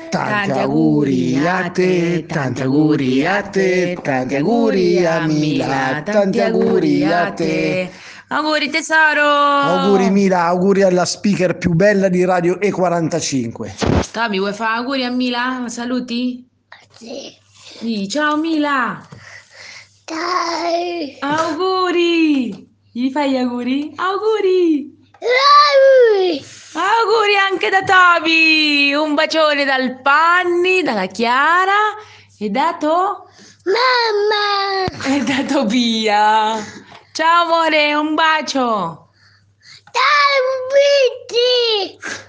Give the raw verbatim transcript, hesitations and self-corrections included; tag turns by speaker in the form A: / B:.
A: Tanti auguri a te, tanti auguri a te, tanti auguri a Mila, tanti auguri a te.
B: Auguri tesoro!
A: Auguri Mila, auguri alla speaker più bella di Radio E quarantacinque.
B: Toby, vuoi fare auguri a Mila? Saluti?
C: Sì.
B: Dì, ciao Mila!
C: Dai.
B: Auguri! Gli fai gli auguri? Auguri!
C: Dai.
B: Auguri anche da Toby! Un bacione dal Panni, dalla Chiara e dato?
C: Mamma.
B: E da Tobia! Ciao amore, un bacio!
C: Dai, un bici.